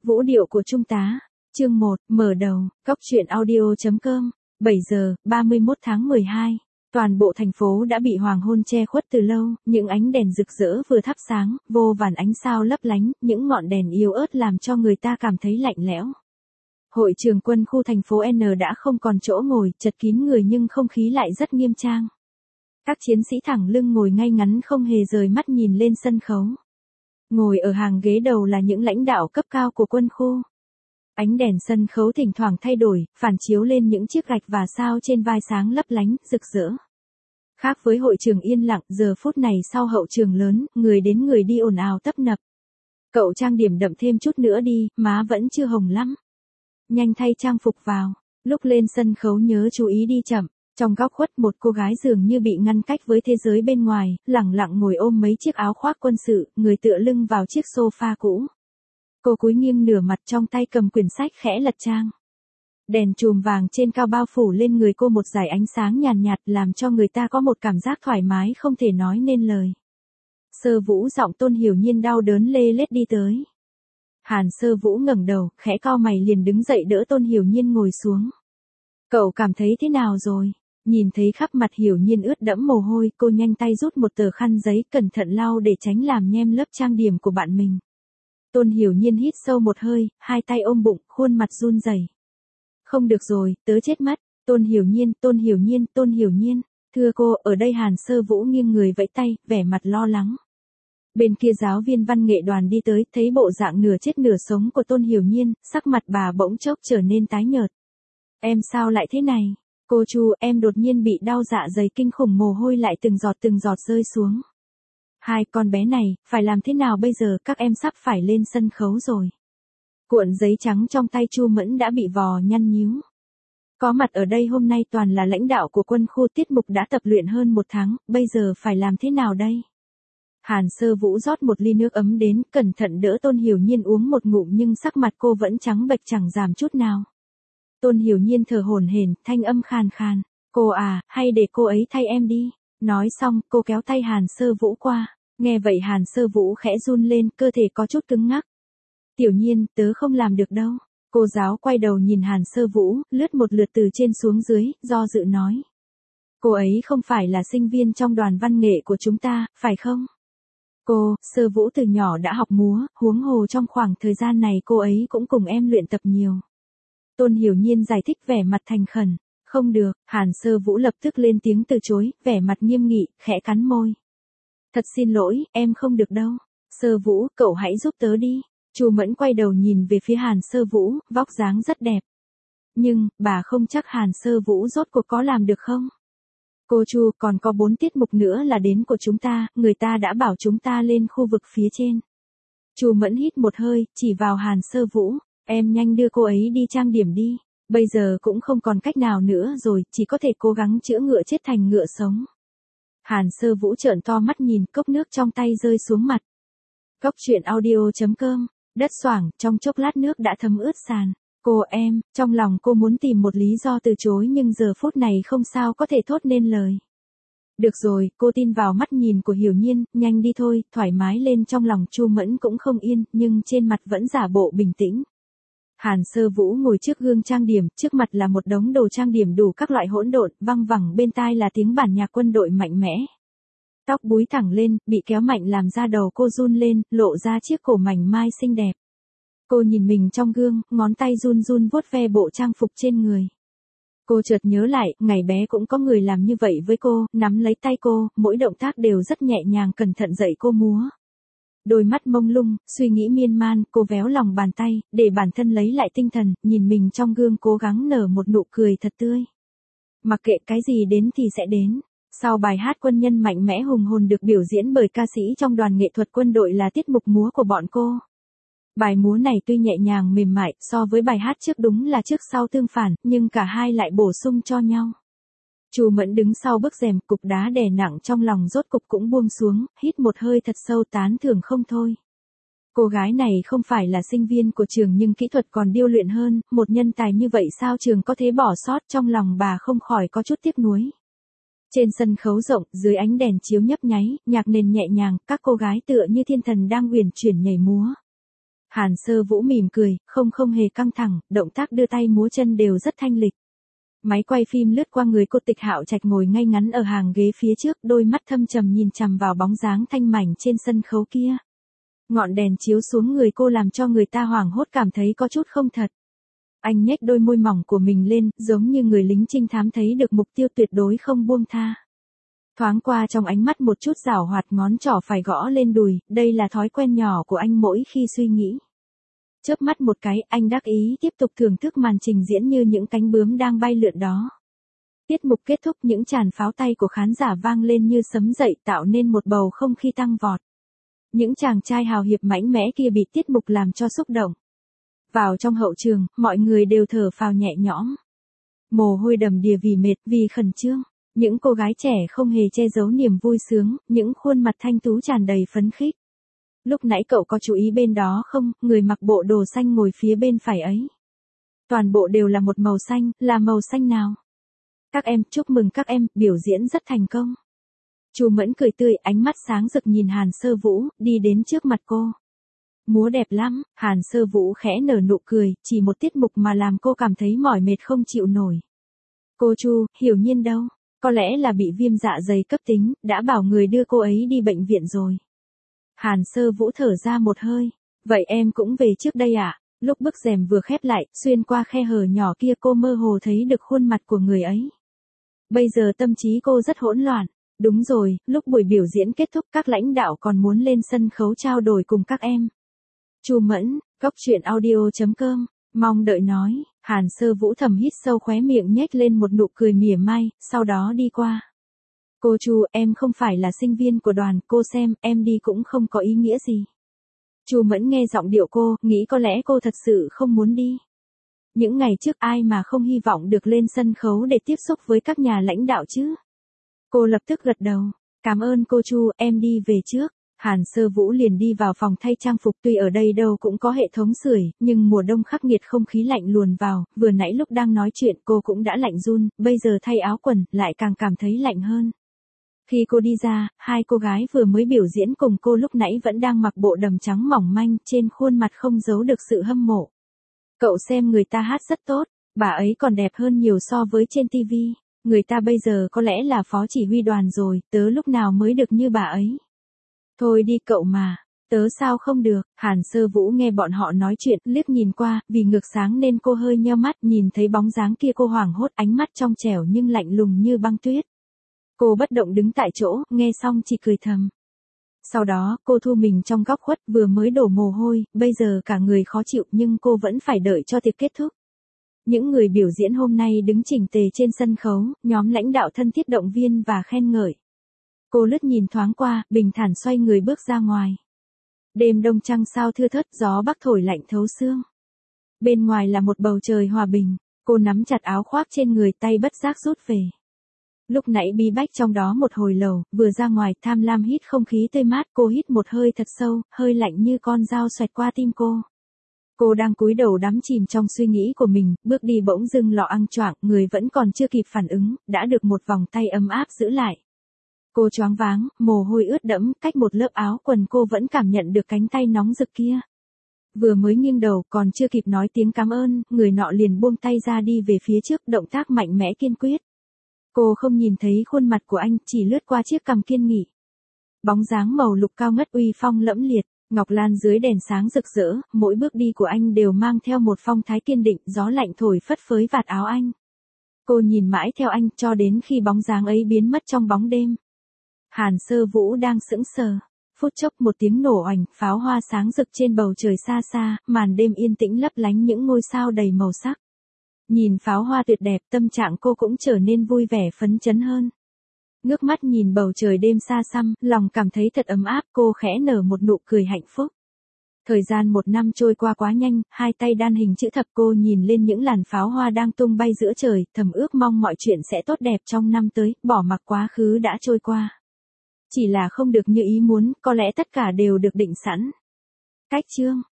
Vũ điệu của Trung tá. Chương 1, mở đầu. Cóc truyện audio.com. 7 giờ, 31 tháng 12. Toàn bộ thành phố đã bị hoàng hôn che khuất từ lâu, những ánh đèn rực rỡ vừa thắp sáng, vô vàn ánh sao lấp lánh, những ngọn đèn yếu ớt làm cho người ta cảm thấy lạnh lẽo. Hội trường quân khu thành phố N đã không còn chỗ ngồi, chật kín người nhưng không khí lại rất nghiêm trang. Các chiến sĩ thẳng lưng ngồi ngay ngắn không hề rời mắt nhìn lên sân khấu. Ngồi ở hàng ghế đầu là những lãnh đạo cấp cao của quân khu. Ánh đèn sân khấu thỉnh thoảng thay đổi, phản chiếu lên những chiếc gạch và sao trên vai sáng lấp lánh, rực rỡ. Khác với hội trường yên lặng, giờ phút này sau hậu trường lớn, người đến người đi ồn ào tấp nập. Cậu trang điểm đậm thêm chút nữa đi, má vẫn chưa hồng lắm. Nhanh thay trang phục vào. Lúc lên sân khấu nhớ chú ý đi chậm. Trong góc khuất một cô gái dường như bị ngăn cách với thế giới bên ngoài, lẳng lặng ngồi ôm mấy chiếc áo khoác quân sự, người tựa lưng vào chiếc sofa cũ. Cô cúi nghiêng nửa mặt trong tay cầm quyển sách khẽ lật trang. Đèn chùm vàng trên cao bao phủ lên người cô một dải ánh sáng nhàn nhạt làm cho người ta có một cảm giác thoải mái không thể nói nên lời. Sơ Vũ giọng Tôn Hiểu Nhiên đau đớn lê lết đi tới. Hàn Sơ Vũ ngẩng đầu, khẽ cau mày liền đứng dậy đỡ Tôn Hiểu Nhiên ngồi xuống. Cậu cảm thấy thế nào rồi? Nhìn thấy khắp mặt Hiểu Nhiên ướt đẫm mồ hôi, cô nhanh tay rút một tờ khăn giấy cẩn thận lau để tránh làm nhem lớp trang điểm của bạn mình. Tôn Hiểu Nhiên hít sâu một hơi, hai tay ôm bụng, khuôn mặt run rẩy. Không được rồi, tớ chết mất. Tôn Hiểu Nhiên, Tôn Hiểu Nhiên, Tôn Hiểu Nhiên. Thưa cô, ở đây Hàn Sơ Vũ nghiêng người vẫy tay, vẻ mặt lo lắng. Bên kia giáo viên văn nghệ đoàn đi tới, thấy bộ dạng nửa chết nửa sống của Tôn Hiểu Nhiên, sắc mặt bà bỗng chốc trở nên tái nhợt. Em sao lại thế này? Cô Chu, em đột nhiên bị đau dạ dày kinh khủng, mồ hôi lại từng giọt rơi xuống. Hai con bé này, phải làm thế nào bây giờ, các em sắp phải lên sân khấu rồi. Cuộn giấy trắng trong tay Chu Mẫn đã bị vò nhăn nhíu. Có mặt ở đây hôm nay toàn là lãnh đạo của quân khu, tiết mục đã tập luyện hơn 1 tháng, bây giờ phải làm thế nào đây? Hàn Sơ Vũ rót một ly nước ấm đến, cẩn thận đỡ Tôn Hiểu Nhiên uống một ngụm nhưng sắc mặt cô vẫn trắng bệch chẳng giảm chút nào. Tôn Hiểu Nhiên thở hổn hển, thanh âm khàn khàn. Cô à, hay để cô ấy thay em đi. Nói xong, cô kéo tay Hàn Sơ Vũ qua. Nghe vậy Hàn Sơ Vũ khẽ run lên, cơ thể có chút cứng ngắc. Tiểu Nhiên, tớ không làm được đâu. Cô giáo quay đầu nhìn Hàn Sơ Vũ, lướt một lượt từ trên xuống dưới, do dự nói. Cô ấy không phải là sinh viên trong đoàn văn nghệ của chúng ta, phải không? Cô, Sơ Vũ từ nhỏ đã học múa, huống hồ trong khoảng thời gian này cô ấy cũng cùng em luyện tập nhiều. Tôn Hiểu Nhiên giải thích vẻ mặt thành khẩn. Không được, Hàn Sơ Vũ lập tức lên tiếng từ chối, vẻ mặt nghiêm nghị, khẽ cắn môi. Thật xin lỗi, em không được đâu. Sơ Vũ, cậu hãy giúp tớ đi. Chu Mẫn quay đầu nhìn về phía Hàn Sơ Vũ, vóc dáng rất đẹp. Nhưng, bà không chắc Hàn Sơ Vũ rốt cuộc có làm được không? Cô Chu, còn có 4 tiết mục nữa là đến của chúng ta, người ta đã bảo chúng ta lên khu vực phía trên. Chu Mẫn hít một hơi, chỉ vào Hàn Sơ Vũ. Em nhanh đưa cô ấy đi trang điểm đi. Bây giờ cũng không còn cách nào nữa rồi, chỉ có thể cố gắng chữa ngựa chết thành ngựa sống. Hàn Sơ Vũ trợn to mắt nhìn, cốc nước trong tay rơi xuống mặt. Cóc truyện audio.com. Đất xoảng, trong chốc lát nước đã thấm ướt sàn. Cô em, trong lòng cô muốn tìm một lý do từ chối nhưng giờ phút này không sao có thể thốt nên lời. Được rồi, cô tin vào mắt nhìn của Hiểu Nhiên, nhanh đi thôi, thoải mái lên. Trong lòng Chu Mẫn cũng không yên, nhưng trên mặt vẫn giả bộ bình tĩnh. Hàn Sơ Vũ ngồi trước gương trang điểm, trước mặt là một đống đồ trang điểm đủ các loại hỗn độn, văng vẳng bên tai là tiếng bản nhạc quân đội mạnh mẽ. Tóc búi thẳng lên, bị kéo mạnh làm da đầu cô run lên, lộ ra chiếc cổ mảnh mai xinh đẹp. Cô nhìn mình trong gương, ngón tay run run vuốt ve bộ trang phục trên người. Cô chợt nhớ lại, ngày bé cũng có người làm như vậy với cô, nắm lấy tay cô, mỗi động tác đều rất nhẹ nhàng cẩn thận dạy cô múa. Đôi mắt mông lung, suy nghĩ miên man, cô véo lòng bàn tay, để bản thân lấy lại tinh thần, nhìn mình trong gương cố gắng nở một nụ cười thật tươi. Mặc kệ cái gì đến thì sẽ đến. Sau bài hát quân nhân mạnh mẽ hùng hồn được biểu diễn bởi ca sĩ trong đoàn nghệ thuật quân đội là tiết mục múa của bọn cô. Bài múa này tuy nhẹ nhàng mềm mại, so với bài hát trước đúng là trước sau tương phản, nhưng cả hai lại bổ sung cho nhau. Chu Mẫn đứng sau bức rèm, cục đá đè nặng trong lòng rốt cục cũng buông xuống, hít một hơi thật sâu tán thưởng không thôi. Cô gái này không phải là sinh viên của trường nhưng kỹ thuật còn điêu luyện hơn, một nhân tài như vậy sao trường có thể bỏ sót, trong lòng bà không khỏi có chút tiếc nuối. Trên sân khấu rộng, dưới ánh đèn chiếu nhấp nháy, nhạc nền nhẹ nhàng, các cô gái tựa như thiên thần đang uyển chuyển nhảy múa. Hàn Sơ Vũ mỉm cười, không hề căng thẳng, động tác đưa tay múa chân đều rất thanh lịch. Máy quay phim lướt qua người cô Tịch Hạo Trạch ngồi ngay ngắn ở hàng ghế phía trước, đôi mắt thâm trầm nhìn chằm vào bóng dáng thanh mảnh trên sân khấu kia. Ngọn đèn chiếu xuống người cô làm cho người ta hoảng hốt cảm thấy có chút không thật. Anh nhếch đôi môi mỏng của mình lên, giống như người lính trinh thám thấy được mục tiêu tuyệt đối không buông tha. Thoáng qua trong ánh mắt một chút giảo hoạt, ngón trỏ phải gõ lên đùi, đây là thói quen nhỏ của anh mỗi khi suy nghĩ. Chớp mắt một cái, anh đắc ý tiếp tục thưởng thức màn trình diễn như những cánh bướm đang bay lượn đó. Tiết mục kết thúc, những tràn pháo tay của khán giả vang lên như sấm dậy, tạo nên một bầu không khí tăng vọt. Những chàng trai hào hiệp mạnh mẽ kia bị tiết mục làm cho xúc động. Vào trong hậu trường, mọi người đều thở phào nhẹ nhõm. Mồ hôi đầm đìa vì mệt, vì khẩn trương. Những cô gái trẻ không hề che giấu niềm vui sướng, những khuôn mặt thanh tú tràn đầy phấn khích. Lúc nãy cậu có chú ý bên đó không, người mặc bộ đồ xanh ngồi phía bên phải ấy. Toàn bộ đều là một màu xanh, là màu xanh nào? Các em, chúc mừng các em, biểu diễn rất thành công. Chu Mẫn cười tươi, ánh mắt sáng rực nhìn Hàn Sơ Vũ, đi đến trước mặt cô. Múa đẹp lắm, Hàn Sơ Vũ khẽ nở nụ cười, chỉ một tiết mục mà làm cô cảm thấy mỏi mệt không chịu nổi. Cô Chu, Hiểu Nhiên đâu? Có lẽ là bị viêm dạ dày cấp tính, đã bảo người đưa cô ấy đi bệnh viện rồi. Hàn Sơ Vũ thở ra một hơi. Vậy em cũng về trước đây ạ? Lúc bức rèm vừa khép lại, xuyên qua khe hở nhỏ kia cô mơ hồ thấy được khuôn mặt của người ấy. Bây giờ tâm trí cô rất hỗn loạn. Đúng rồi, lúc buổi biểu diễn kết thúc các lãnh đạo còn muốn lên sân khấu trao đổi cùng các em. Chu Mẫn, coctruyện.audio.com, mong đợi nói. Hàn Sơ Vũ thầm hít sâu, khóe miệng nhếch lên một nụ cười mỉa mai, sau đó đi qua. Cô Chu, em không phải là sinh viên của đoàn, cô xem, em đi cũng không có ý nghĩa gì. Chu Mẫn nghe giọng điệu cô, nghĩ có lẽ cô thật sự không muốn đi. Những ngày trước ai mà không hy vọng được lên sân khấu để tiếp xúc với các nhà lãnh đạo chứ. Cô lập tức gật đầu. Cảm ơn cô Chu, em đi về trước. Hàn Sơ Vũ liền đi vào phòng thay trang phục, tuy ở đây đâu cũng có hệ thống sưởi, nhưng mùa đông khắc nghiệt không khí lạnh luồn vào, vừa nãy lúc đang nói chuyện cô cũng đã lạnh run, bây giờ thay áo quần, lại càng cảm thấy lạnh hơn. Khi cô đi ra, hai cô gái vừa mới biểu diễn cùng cô lúc nãy vẫn đang mặc bộ đầm trắng mỏng manh, trên khuôn mặt không giấu được sự hâm mộ. Cậu xem người ta hát rất tốt, bà ấy còn đẹp hơn nhiều so với trên TV. Người ta bây giờ có lẽ là phó chỉ huy đoàn rồi, tớ lúc nào mới được như bà ấy. Thôi đi cậu mà, tớ sao không được. Hàn Sơ Vũ nghe bọn họ nói chuyện, liếc nhìn qua, vì ngược sáng nên cô hơi nheo mắt, nhìn thấy bóng dáng kia cô hoảng hốt, ánh mắt trong trẻo nhưng lạnh lùng như băng tuyết. Cô bất động đứng tại chỗ, nghe xong chỉ cười thầm. Sau đó, cô thu mình trong góc khuất, vừa mới đổ mồ hôi, bây giờ cả người khó chịu nhưng cô vẫn phải đợi cho tiệc kết thúc. Những người biểu diễn hôm nay đứng chỉnh tề trên sân khấu, nhóm lãnh đạo thân thiết động viên và khen ngợi. Cô lướt nhìn thoáng qua, bình thản xoay người bước ra ngoài. Đêm đông trăng sao thưa thớt, gió bắc thổi lạnh thấu xương. Bên ngoài là một bầu trời hòa bình, cô nắm chặt áo khoác trên người, tay bất giác rút về. Lúc nãy bí bách trong đó một hồi lâu, vừa ra ngoài tham lam hít không khí tươi mát, cô hít một hơi thật sâu, hơi lạnh như con dao xoẹt qua tim cô. Cô đang cúi đầu đắm chìm trong suy nghĩ của mình, bước đi bỗng dưng lọ ăng choạng, người vẫn còn chưa kịp phản ứng, đã được một vòng tay ấm áp giữ lại. Cô choáng váng, mồ hôi ướt đẫm, cách một lớp áo quần cô vẫn cảm nhận được cánh tay nóng rực kia. Vừa mới nghiêng đầu, còn chưa kịp nói tiếng cảm ơn, người nọ liền buông tay ra đi về phía trước, động tác mạnh mẽ kiên quyết. Cô không nhìn thấy khuôn mặt của anh, chỉ lướt qua chiếc cằm kiên nghị. Bóng dáng màu lục cao ngất uy phong lẫm liệt, ngọc lan dưới đèn sáng rực rỡ, mỗi bước đi của anh đều mang theo một phong thái kiên định, gió lạnh thổi phất phới vạt áo anh. Cô nhìn mãi theo anh cho đến khi bóng dáng ấy biến mất trong bóng đêm. Hàn Sơ Vũ đang sững sờ. Phút chốc một tiếng nổ oành, pháo hoa sáng rực trên bầu trời xa xa, màn đêm yên tĩnh lấp lánh những ngôi sao đầy màu sắc. Nhìn pháo hoa tuyệt đẹp, tâm trạng cô cũng trở nên vui vẻ phấn chấn hơn. Ngước mắt nhìn bầu trời đêm xa xăm, lòng cảm thấy thật ấm áp, cô khẽ nở một nụ cười hạnh phúc. Thời gian một năm trôi qua quá nhanh, hai tay đan hình chữ thập, cô nhìn lên những làn pháo hoa đang tung bay giữa trời, thầm ước mong mọi chuyện sẽ tốt đẹp trong năm tới, bỏ mặc quá khứ đã trôi qua. Chỉ là không được như ý muốn, có lẽ tất cả đều được định sẵn. Cách chương